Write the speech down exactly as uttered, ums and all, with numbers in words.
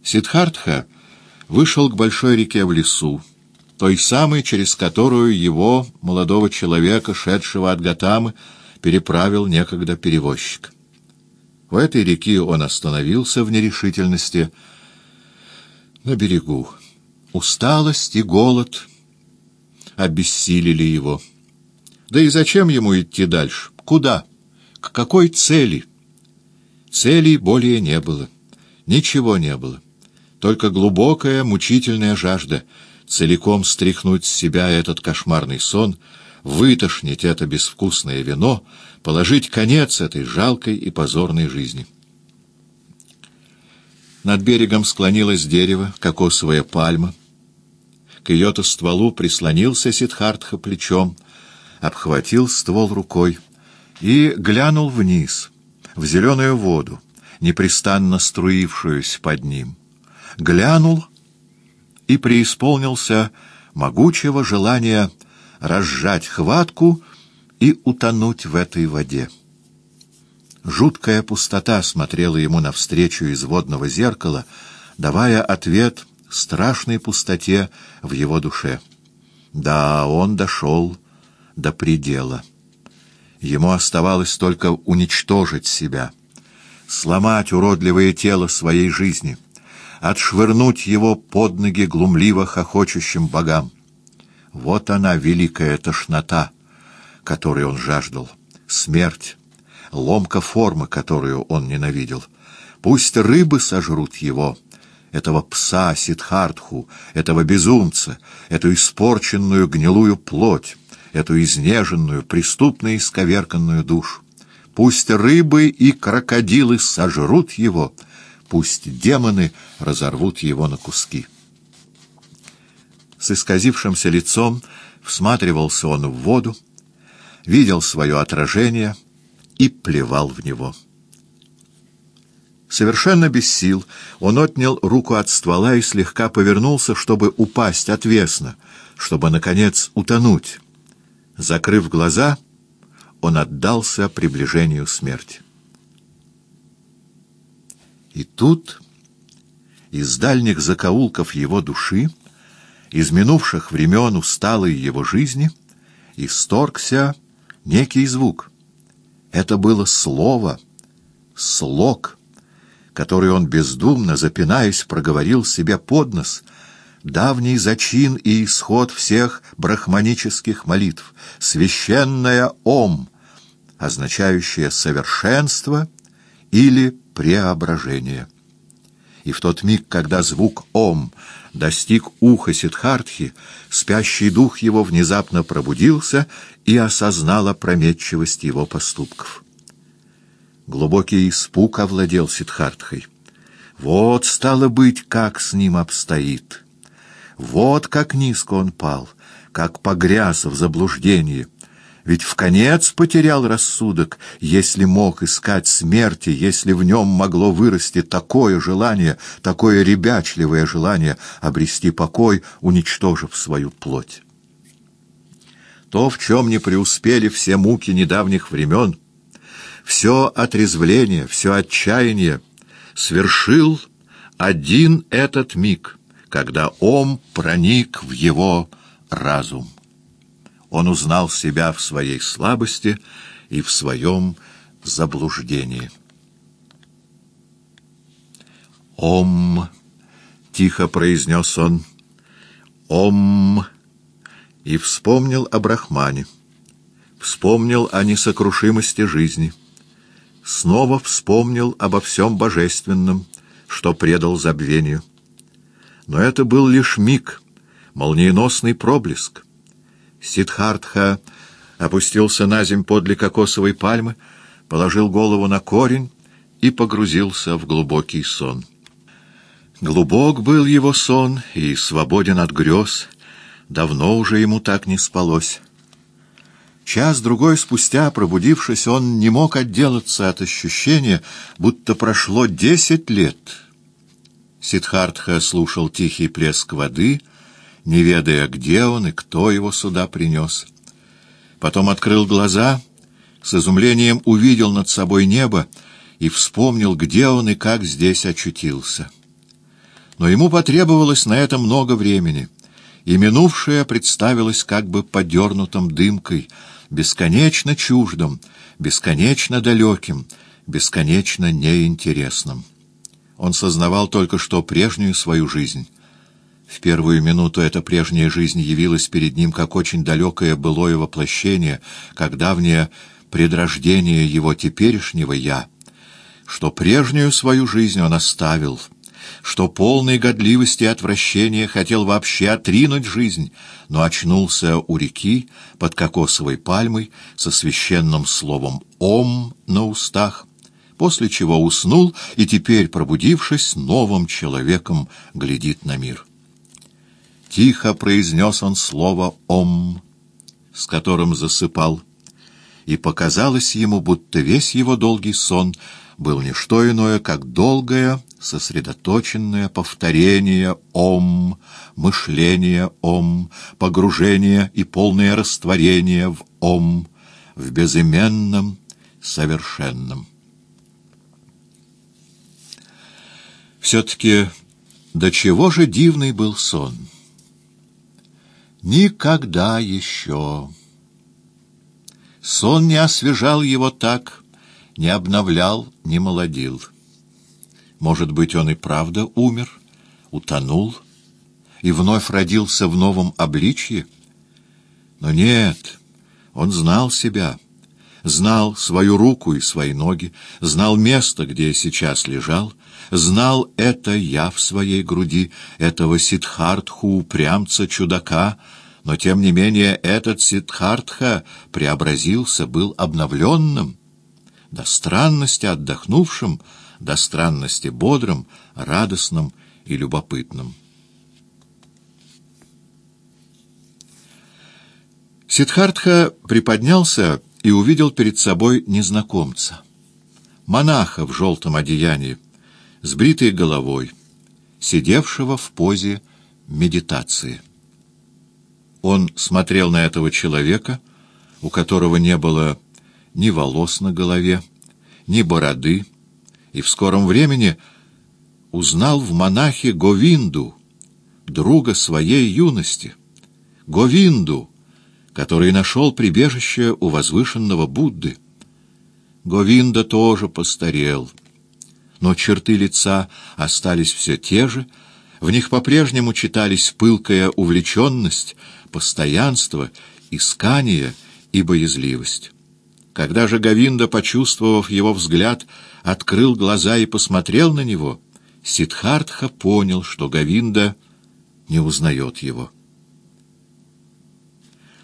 Сиддхартха вышел к большой реке в лесу, той самой, через которую его, молодого человека, шедшего от Готамы, переправил некогда перевозчик. В этой реке он остановился в нерешительности на берегу. Усталость и голод обессилили его. Да и зачем ему идти дальше? Куда? К какой цели? Целей более не было. Ничего не было. Только глубокая, мучительная жажда целиком стряхнуть с себя этот кошмарный сон, вытошнить это безвкусное вино, положить конец этой жалкой и позорной жизни. Над берегом склонилось дерево, кокосовая пальма. К ее-то стволу прислонился Сиддхартха плечом, обхватил ствол рукой и глянул вниз, в зеленую воду, непрестанно струившуюся под ним. Глянул и преисполнился могучего желания разжать хватку и утонуть в этой воде. Жуткая пустота смотрела ему навстречу из водного зеркала, давая ответ страшной пустоте в его душе. Да, он дошел до предела. Ему оставалось только уничтожить себя, сломать уродливое тело своей жизни, отшвырнуть его под ноги глумливо хохочущим богам. Вот она, великая тошнота, которой он жаждал, смерть, ломка формы, которую он ненавидел. Пусть рыбы сожрут его, этого пса Сиддхартху, этого безумца, эту испорченную гнилую плоть, эту изнеженную, преступно исковерканную душу. Пусть рыбы и крокодилы сожрут его, пусть демоны разорвут его на куски. С исказившимся лицом всматривался он в воду, видел свое отражение и плевал в него. Совершенно без сил он отнял руку от ствола и слегка повернулся, чтобы упасть отвесно, чтобы, наконец, утонуть. Закрыв глаза, он отдался приближению смерти. И тут из дальних закоулков его души, из минувших времен усталой его жизни, исторгся некий звук. Это было слово, слог, который он бездумно, запинаясь, проговорил себе под нос, давний зачин и исход всех брахманических молитв, священное «Ом», означающее «совершенство» или «преображение». И в тот миг, когда звук «Ом» достиг уха Сиддхартхи, спящий дух его внезапно пробудился и осознал опрометчивость его поступков. Глубокий испуг овладел Сиддхартхой. Вот, стало быть, как с ним обстоит. Вот как низко он пал, как погряз в заблуждении. Ведь вконец потерял рассудок, если мог искать смерти, если в нем могло вырасти такое желание, такое ребячливое желание обрести покой, уничтожив свою плоть. То, в чем не преуспели все муки недавних времен, все отрезвление, все отчаяние, свершил один этот миг, когда Ом проник в его разум. Он узнал себя в своей слабости и в своем заблуждении. «Ом!» — тихо произнес он. «Ом!» И вспомнил о Брахмане, вспомнил о несокрушимости жизни, снова вспомнил обо всем божественном, что предал забвению. Но это был лишь миг, молниеносный проблеск. Сиддхартха опустился наземь подле кокосовой пальмы, положил голову на корень и погрузился в глубокий сон. Глубок был его сон и свободен от грез, давно уже ему так не спалось. Час-другой спустя, пробудившись, он не мог отделаться от ощущения, будто прошло десять лет. Сиддхартха слушал тихий плеск воды, не ведая, где он и кто его сюда принес. Потом открыл глаза, с изумлением увидел над собой небо и вспомнил, где он и как здесь очутился. Но ему потребовалось на это много времени, и минувшее представилось как бы подернутым дымкой, бесконечно чуждым, бесконечно далеким, бесконечно неинтересным. Он сознавал только что прежнюю свою жизнь. В первую минуту эта прежняя жизнь явилась перед ним как очень далекое былое воплощение, как давнее предрождение его теперешнего «я», что прежнюю свою жизнь он оставил, что полной годливости и отвращения хотел вообще отринуть жизнь, но очнулся у реки под кокосовой пальмой со священным словом «Ом» на устах, после чего уснул и теперь, пробудившись, новым человеком глядит на мир. Тихо произнес он слово «Ом», с которым засыпал, и показалось ему, будто весь его долгий сон был не что иное, как долгое, сосредоточенное повторение «Ом», мышление «Ом», погружение и полное растворение в «Ом», в безыменном, совершенном. Все-таки до чего же дивный был сон! Никогда еще сон не освежал его так, не обновлял, не молодил. Может быть, он и правда умер, утонул и вновь родился в новом обличье? Но нет, он знал себя, знал свою руку и свои ноги, знал место, где сейчас лежал, знал это «я» в своей груди, этого Сиддхартху, упрямца, чудака, но тем не менее этот Сиддхартха преобразился, был обновленным, до странности отдохнувшим, до странности бодрым, радостным и любопытным. Сиддхартха приподнялся и увидел перед собой незнакомца, монаха в желтом одеянии, с бритой головой, сидевшего в позе медитации. Он смотрел на этого человека, у которого не было ни волос на голове, ни бороды, и в скором времени узнал в монахе Говинду, друга своей юности, Говинду, который нашел прибежище у возвышенного Будды. Говинда тоже постарел, но черты лица остались все те же, в них по-прежнему читались пылкая увлеченность, постоянство, искание и боязливость. Когда же Говинда, почувствовав его взгляд, открыл глаза и посмотрел на него, Сиддхартха понял, что Говинда не узнает его.